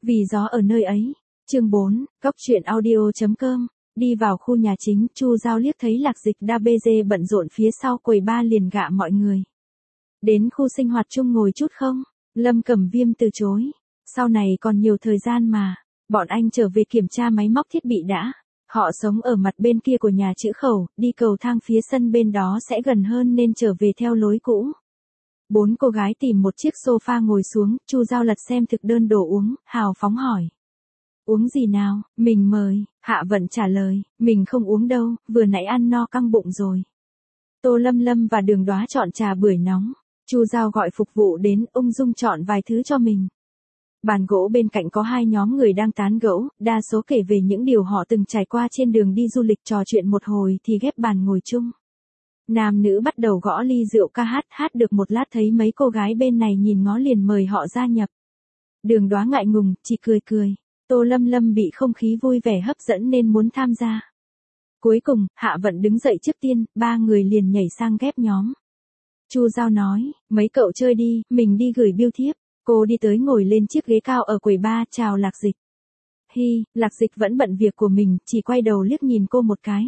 Vì gió ở nơi ấy. Chương 4, Cóc truyện audio.com. Đi vào khu nhà chính, Chu Giao liếc thấy Lạc Dịch đa bê dê bận rộn phía sau quầy bar liền gạ mọi người. Đến khu sinh hoạt chung ngồi chút không? Lâm Cẩm Viêm từ chối. Sau này còn nhiều thời gian mà. Bọn anh trở về kiểm tra máy móc thiết bị đã. Họ sống ở mặt bên kia của nhà chữ khẩu, đi cầu thang phía sân bên đó sẽ gần hơn nên trở về theo lối cũ. 4 cô gái tìm một chiếc sofa ngồi xuống, Chu Giao lật xem thực đơn đồ uống, hào phóng hỏi. Uống gì nào, mình mời, Hạ Vận trả lời, mình không uống đâu, vừa nãy ăn no căng bụng rồi. Tô Lâm Lâm và Đường Đoá chọn trà bưởi nóng, Chu Giao gọi phục vụ đến, ung dung chọn vài thứ cho mình. Bàn gỗ bên cạnh có 2 nhóm người đang tán gẫu, đa số kể về những điều họ từng trải qua trên đường đi du lịch, trò chuyện một hồi thì ghép bàn ngồi chung. Nam nữ bắt đầu gõ ly rượu ca hát được một lát thấy mấy cô gái bên này nhìn ngó liền mời họ gia nhập. Đường Đoá ngại ngùng, chỉ cười. Tô Lâm Lâm bị không khí vui vẻ hấp dẫn nên muốn tham gia. Cuối cùng, Hạ Vận đứng dậy trước tiên, 3 người liền nhảy sang ghép nhóm. Chu Giao nói, mấy cậu chơi đi, mình đi gửi bưu thiếp. Cô đi tới ngồi lên chiếc ghế cao ở quầy bar, chào Lạc Dịch. Hi, Lạc Dịch vẫn bận việc của mình, chỉ quay đầu liếc nhìn cô một cái.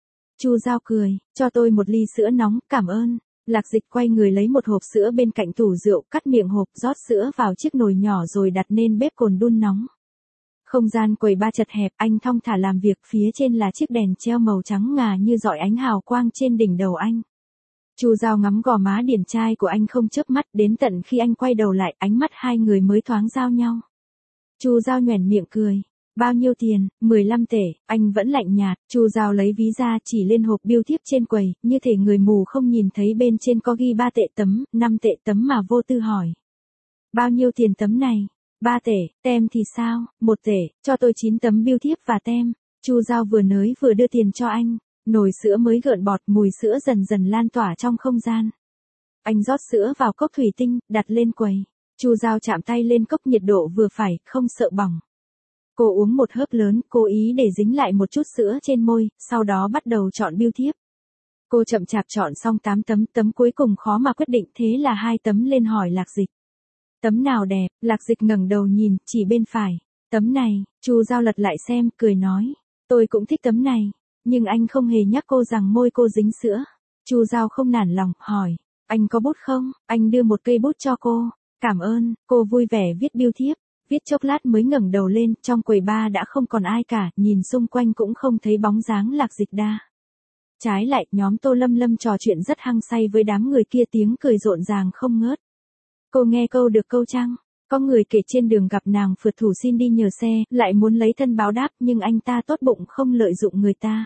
Chu Giao cười, cho tôi một ly sữa nóng, cảm ơn. Lạc Dịch quay người lấy một hộp sữa bên cạnh tủ rượu, cắt miệng hộp, rót sữa vào chiếc nồi nhỏ rồi đặt lên bếp cồn đun nóng. Không gian quầy bar chật hẹp, anh thong thả làm việc, phía trên là chiếc đèn treo màu trắng ngà như rọi ánh hào quang trên đỉnh đầu anh. Chu Giao ngắm gò má điển trai của anh không chớp mắt, đến tận khi anh quay đầu lại, ánh mắt hai người mới thoáng giao nhau. Chu Giao nhoẻn miệng cười. Bao nhiêu tiền? 15 tể, anh vẫn lạnh nhạt. Chu Giao lấy ví ra chỉ lên hộp bưu thiếp trên quầy, như thể người mù không nhìn thấy bên trên có ghi 3 tệ tấm, 5 tệ tấm mà vô tư hỏi. Bao nhiêu tiền tấm này? 3 tể, tem thì sao? 1 tể, cho tôi 9 tấm bưu thiếp và tem. Chu Giao vừa nới vừa đưa tiền cho anh. Nồi sữa mới gợn bọt, mùi sữa dần dần lan tỏa trong không gian. Anh rót sữa vào cốc thủy tinh, đặt lên quầy. Chu Giao chạm tay lên cốc, nhiệt độ vừa phải, không sợ bỏng. Cô uống một hớp lớn, cố ý để dính lại một chút sữa trên môi, sau đó bắt đầu chọn bưu thiếp. Cô chậm chạp chọn xong 8 tấm cuối cùng khó mà quyết định, thế là 2 tấm lên hỏi Lạc Dịch. Tấm nào đẹp? Lạc Dịch ngẩng đầu nhìn, chỉ bên phải. Tấm này. Chu Giao lật lại xem, cười nói. Tôi cũng thích tấm này. Nhưng anh không hề nhắc cô rằng môi cô dính sữa. Chu Giao không nản lòng, hỏi. Anh có bút không? Anh đưa một cây bút cho cô. Cảm ơn. Cô vui vẻ viết bưu thiếp. Viết chốc lát mới ngẩng đầu lên, trong quầy bar đã không còn ai cả, nhìn xung quanh cũng không thấy bóng dáng Lạc Dịch đa. Trái lại, nhóm Tô Lâm Lâm trò chuyện rất hăng say với đám người kia, tiếng cười rộn ràng không ngớt. Cô nghe câu được câu chăng? Có người kể trên đường gặp nàng phượt thủ xin đi nhờ xe, lại muốn lấy thân báo đáp nhưng anh ta tốt bụng không lợi dụng người ta.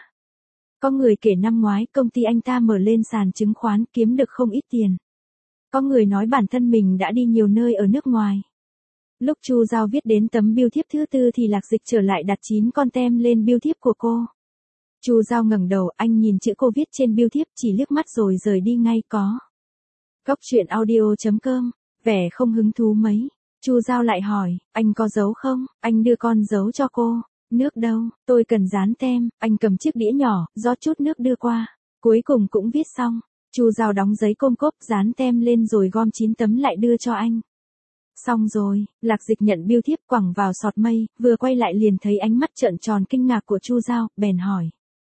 Có người kể năm ngoái công ty anh ta mở lên sàn chứng khoán kiếm được không ít tiền. Có người nói bản thân mình đã đi nhiều nơi ở nước ngoài. Lúc Chu Giao viết đến tấm bưu thiếp thứ 4 thì Lạc Dịch trở lại đặt 9 con tem lên bưu thiếp của cô. Chu Giao ngẩng đầu, anh nhìn chữ cô viết trên bưu thiếp, chỉ liếc mắt rồi rời đi ngay. Có. Cóc truyện audio.com. Vẻ không hứng thú mấy. Chu Giao lại hỏi, anh có dấu không? Anh đưa con dấu cho cô. Nước đâu? Tôi cần dán tem. Anh cầm chiếc đĩa nhỏ, rót chút nước đưa qua. Cuối cùng cũng viết xong. Chu Giao đóng giấy côm cốp, dán tem lên rồi gom 9 tấm lại đưa cho anh. Xong rồi. Lạc Dịch nhận bưu thiếp quẳng vào sọt mây, vừa quay lại liền thấy ánh mắt trợn tròn kinh ngạc của Chu Giao, bèn hỏi.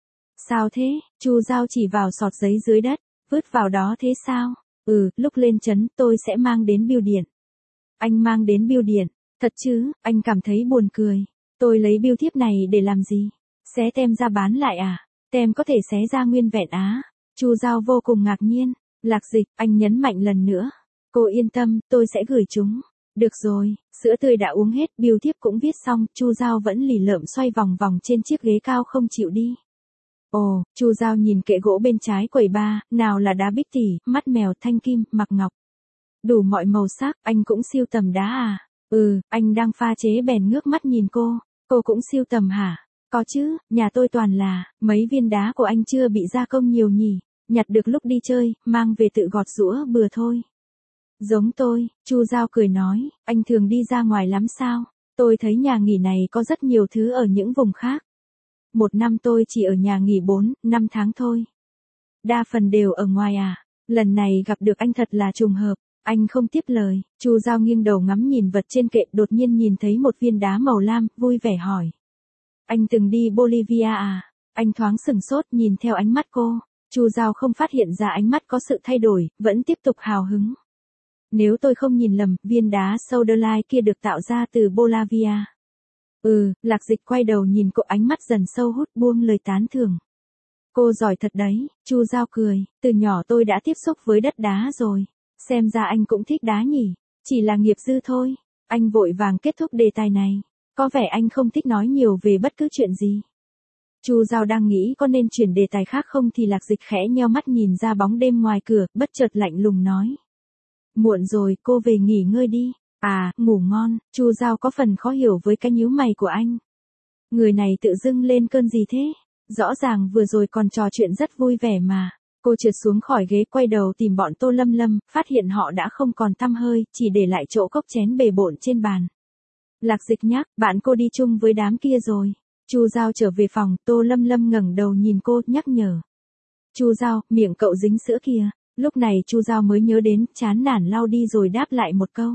Sao thế? Chu Giao chỉ vào sọt giấy dưới đất. Vứt vào đó thế sao? Lúc lên trấn tôi sẽ mang đến bưu điện. Anh mang đến bưu điện? Thật chứ? Anh cảm thấy buồn cười. Tôi lấy bưu thiếp này để làm gì? Xé tem ra bán lại à? Tem có thể xé ra nguyên vẹn á? Chu Giao vô cùng ngạc nhiên. Lạc Dịch, anh nhấn mạnh lần nữa. Cô yên tâm, tôi sẽ gửi chúng. Được rồi, sữa tươi đã uống hết, bưu thiếp cũng viết xong, Chu Giao vẫn lì lợm xoay vòng vòng trên chiếc ghế cao không chịu đi. Ồ, Chu Giao nhìn kệ gỗ bên trái quầy bar, nào là đá bích tỉ, mắt mèo, thanh kim, mặc ngọc. Đủ mọi màu sắc, anh cũng sưu tầm đá à? Anh đang pha chế bèn ngước mắt nhìn cô. Cô cũng sưu tầm hả? Có chứ, nhà tôi toàn là, mấy viên đá của anh chưa bị gia công nhiều nhỉ, nhặt được lúc đi chơi, mang về tự gọt giũa bừa thôi. Giống tôi, Chu Giao cười nói, anh thường đi ra ngoài lắm sao? Tôi thấy nhà nghỉ này có rất nhiều thứ ở những vùng khác. Một năm tôi chỉ ở nhà nghỉ 4-5 tháng thôi. Đa phần đều ở ngoài à? Lần này gặp được anh thật là trùng hợp. Anh không tiếp lời, Chu Giao nghiêng đầu ngắm nhìn vật trên kệ, đột nhiên nhìn thấy một viên đá màu lam, vui vẻ hỏi. Anh từng đi Bolivia à? Anh thoáng sừng sốt nhìn theo ánh mắt cô. Chu Giao không phát hiện ra ánh mắt có sự thay đổi, vẫn tiếp tục hào hứng. Nếu tôi không nhìn lầm, viên đá Soderlite kia được tạo ra từ Bolivia. Lạc Dịch quay đầu nhìn cô, ánh mắt dần sâu hút, buông lời tán thưởng. Cô giỏi thật đấy, Chu Giao cười, từ nhỏ tôi đã tiếp xúc với đất đá rồi. Xem ra anh cũng thích đá nhỉ, chỉ là nghiệp dư thôi. Anh vội vàng kết thúc đề tài này. Có vẻ anh không thích nói nhiều về bất cứ chuyện gì. Chu Giao đang nghĩ có nên chuyển đề tài khác không thì Lạc Dịch khẽ nheo mắt nhìn ra bóng đêm ngoài cửa, bất chợt lạnh lùng nói. Muộn rồi, cô về nghỉ ngơi đi. À, ngủ ngon. Chu Giao có phần khó hiểu với cái nhíu mày của anh. Người này tự dưng lên cơn gì thế? Rõ ràng vừa rồi còn trò chuyện rất vui vẻ mà. Cô trượt xuống khỏi ghế, quay đầu tìm bọn Tô Lâm Lâm, phát hiện họ đã không còn tăm hơi, chỉ để lại chỗ cốc chén bề bộn trên bàn. Lạc Dịch nhắc, bạn cô đi chung với đám kia rồi. Chu Giao trở về phòng, Tô Lâm Lâm ngẩng đầu nhìn cô, nhắc nhở. Chu Giao, miệng cậu dính sữa kìa. Lúc này Chu Giao mới nhớ đến, chán nản lau đi rồi đáp lại một câu.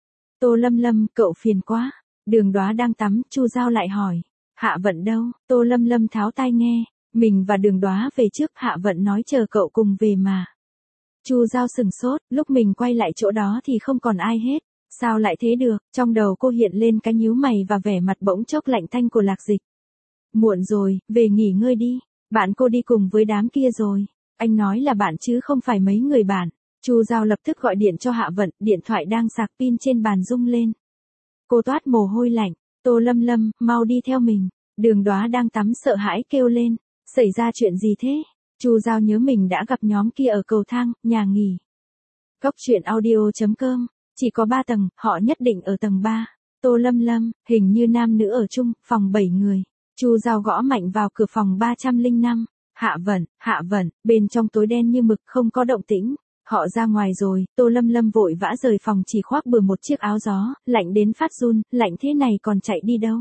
Tô Lâm Lâm, cậu phiền quá. Đường Đoá đang tắm, Chu Giao lại hỏi. Hạ Vận đâu? Tô Lâm Lâm tháo tai nghe. Mình và Đường Đoá về trước, Hạ Vận nói chờ cậu cùng về mà. Chu Giao sừng sốt, lúc mình quay lại chỗ đó thì không còn ai hết. Sao lại thế được? Trong đầu cô hiện lên cái nhíu mày và vẻ mặt bỗng chốc lạnh tanh của Lạc Dịch. Muộn rồi, về nghỉ ngơi đi. Bạn cô đi cùng với đám kia rồi. Anh nói là bạn chứ không phải mấy người bạn. Chu Giao lập tức gọi điện cho Hạ Vận, điện thoại đang sạc pin trên bàn rung lên. Cô toát mồ hôi lạnh. Tô Lâm Lâm, mau đi theo mình. Đường Đoá đang tắm sợ hãi kêu lên. Xảy ra chuyện gì thế? Chu Giao nhớ mình đã gặp nhóm kia ở cầu thang, nhà nghỉ. Góc truyện audio.com. Chỉ có 3 tầng, họ nhất định ở tầng 3. Tô Lâm Lâm, hình như nam nữ ở chung, phòng 7 người. Chu Giao gõ mạnh vào cửa phòng 305. Hạ Vận, bên trong tối đen như mực, không có động tĩnh. Họ ra ngoài rồi, Tô Lâm Lâm vội vã rời phòng, chỉ khoác bừa một chiếc áo gió, lạnh đến phát run, lạnh thế này còn chạy đi đâu?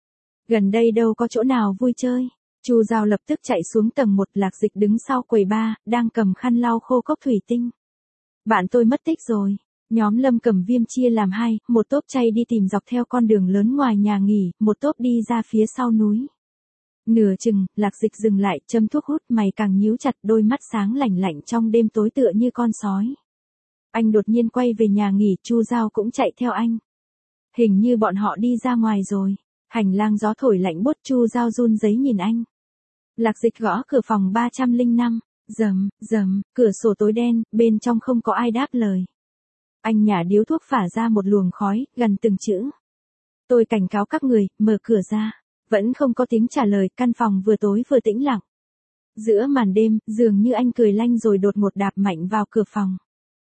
Gần đây đâu có chỗ nào vui chơi. Chu Giao lập tức chạy xuống tầng 1, Lạc Dịch đứng sau quầy bar, đang cầm khăn lau khô cốc thủy tinh. Bạn tôi mất tích rồi. Nhóm Lâm Cầm Viêm chia làm hai, một tốp chay đi tìm dọc theo con đường lớn ngoài nhà nghỉ, một tốp đi ra phía sau núi. Nửa chừng, Lạc Dịch dừng lại, châm thuốc hút, mày càng nhíu chặt, đôi mắt sáng lạnh lạnh trong đêm tối tựa như con sói. Anh đột nhiên quay về nhà nghỉ, Chu Giao cũng chạy theo anh. Hình như bọn họ đi ra ngoài rồi. Hành lang gió thổi lạnh buốt, Chu Giao run rẩy nhìn anh. Lạc Dịch gõ cửa phòng 305, rầm, cửa sổ tối đen, bên trong không có ai đáp lời. Anh nhả điếu thuốc phả ra một luồng khói, gần từng chữ. Tôi cảnh cáo các người, mở cửa ra. Vẫn không có tiếng trả lời, căn phòng vừa tối vừa tĩnh lặng. Giữa màn đêm, dường như anh cười lanh rồi đột ngột đạp mạnh vào cửa phòng.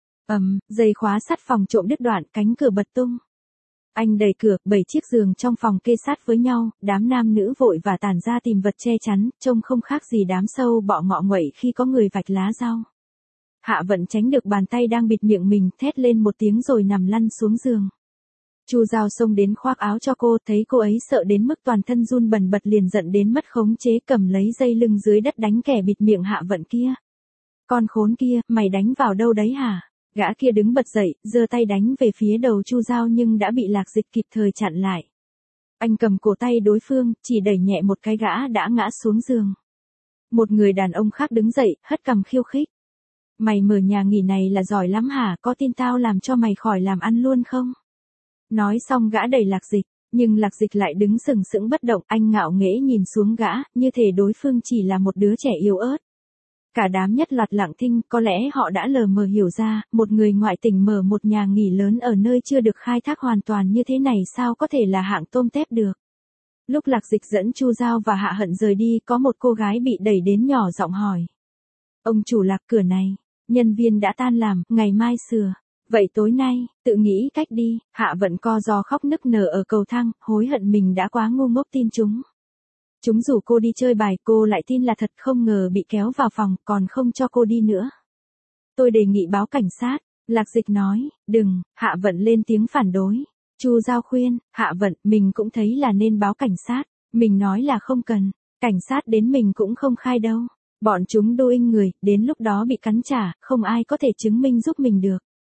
Dây khóa sắt phòng trộm đứt đoạn, cánh cửa bật tung. Anh đẩy cửa, 7 chiếc giường trong phòng kê sát với nhau, đám nam nữ vội và tản ra tìm vật che chắn, trông không khác gì đám sâu bọ ngọ nguậy khi có người vạch lá rau. Hạ Vận tránh được bàn tay đang bịt miệng mình, thét lên một tiếng rồi nằm lăn xuống giường. Chu Giao xông đến khoác áo cho cô, thấy cô ấy sợ đến mức toàn thân run bần bật liền giận đến mất khống chế, cầm lấy dây lưng dưới đất đánh kẻ bịt miệng Hạ Vận kia. Con khốn kia, mày đánh vào đâu đấy hả? Gã kia đứng bật dậy, giơ tay đánh về phía đầu Chu Giao nhưng đã bị Lạc Dịch kịp thời chặn lại. Anh cầm cổ tay đối phương, chỉ đẩy nhẹ một cái gã đã ngã xuống giường. Một người đàn ông khác đứng dậy, hất cằm khiêu khích. Mày mở nhà nghỉ này là giỏi lắm hả, có tin tao làm cho mày khỏi làm ăn luôn không? Nói xong gã đẩy Lạc Dịch, nhưng Lạc Dịch lại đứng sừng sững bất động, anh ngạo nghễ nhìn xuống gã, như thể đối phương chỉ là một đứa trẻ yếu ớt. Cả đám nhất loạt lặng thinh, có lẽ họ đã lờ mờ hiểu ra, một người ngoại tỉnh mở một nhà nghỉ lớn ở nơi chưa được khai thác hoàn toàn như thế này sao có thể là hạng tôm tép được. Lúc Lạc Dịch dẫn Chu Giao và Hạ Hận rời đi, có một cô gái bị đẩy đến nhỏ giọng hỏi. Ông chủ Lạc, cửa này, nhân viên đã tan làm, ngày mai sửa. Vậy tối nay, tự nghĩ cách đi. Hạ Vận co ro khóc nức nở ở cầu thang, hối hận mình đã quá ngu ngốc tin chúng. Chúng rủ cô đi chơi bài, cô lại tin là thật, không ngờ bị kéo vào phòng, còn không cho cô đi nữa. Tôi đề nghị báo cảnh sát. Lạc Dịch nói, đừng. Hạ Vận lên tiếng phản đối. Chu Giao khuyên, Hạ Vận, mình cũng thấy là nên báo cảnh sát. Mình nói là không cần. Cảnh sát đến mình cũng không khai đâu. Bọn chúng đô inh người, đến lúc đó bị cắn trả, không ai có thể chứng minh giúp mình được.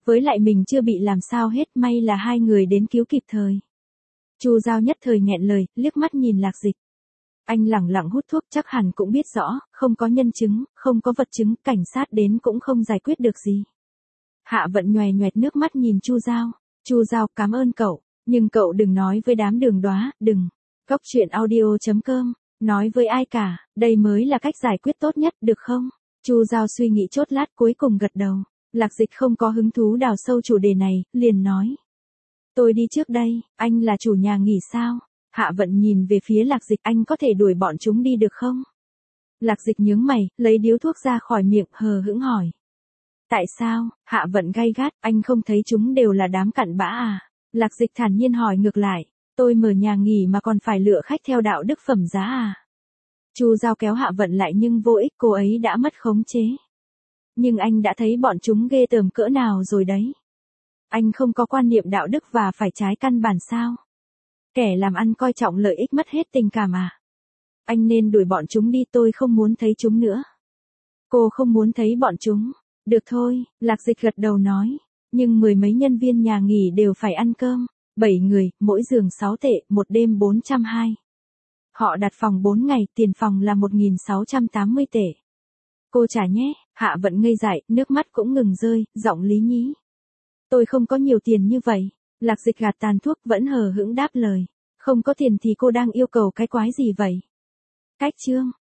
Với lại mình chưa bị làm sao hết, may là hai người đến cứu kịp thời. Chu Giao nhất thời nghẹn lời, liếc mắt nhìn Lạc Dịch. Anh lẳng lặng hút thuốc, chắc hẳn cũng biết rõ, không có nhân chứng, không có vật chứng, cảnh sát đến cũng không giải quyết được gì. Hạ Vận nhoè nhoẹt nước mắt nhìn Chu Giao. Chu Giao, cảm ơn cậu, nhưng cậu đừng nói với đám đường đóa, đừng. Cóc truyện audio.com, nói với ai cả, đây mới là cách giải quyết tốt nhất, được không? Chu Giao suy nghĩ chốt lát cuối cùng gật đầu. Lạc Dịch không có hứng thú đào sâu chủ đề này, liền nói. Tôi đi trước đây, anh là chủ nhà nghỉ sao? Hạ Vận nhìn về phía Lạc Dịch, anh có thể đuổi bọn chúng đi được không? Lạc Dịch nhướng mày, lấy điếu thuốc ra khỏi miệng, hờ hững hỏi. Tại sao? Hạ Vận gay gắt, anh không thấy chúng đều là đám cặn bã à? Lạc Dịch thản nhiên hỏi ngược lại, tôi mở nhà nghỉ mà còn phải lựa khách theo đạo đức phẩm giá à? Chu Giao kéo Hạ Vận lại nhưng vô ích, cô ấy đã mất khống chế. Nhưng anh đã thấy bọn chúng ghê tởm cỡ nào rồi đấy. Anh không có quan niệm đạo đức và phải trái căn bản sao? Kẻ làm ăn coi trọng lợi ích mất hết tình cảm à? Anh nên đuổi bọn chúng đi, tôi không muốn thấy chúng nữa. Cô không muốn thấy bọn chúng. Được thôi, Lạc Dịch gật đầu nói. Nhưng mười mấy nhân viên nhà nghỉ đều phải ăn cơm. 7 người, mỗi giường 6 tệ, một đêm 420. Họ đặt phòng 4 ngày, tiền phòng là 1.680 tệ. Cô trả nhé. Hạ Vận ngây dại, nước mắt cũng ngừng rơi, giọng lý nhí. Tôi không có nhiều tiền như vậy. Lạc Dịch gạt tàn thuốc vẫn hờ hững đáp lời. Không có tiền thì cô đang yêu cầu cái quái gì vậy? Cách chương.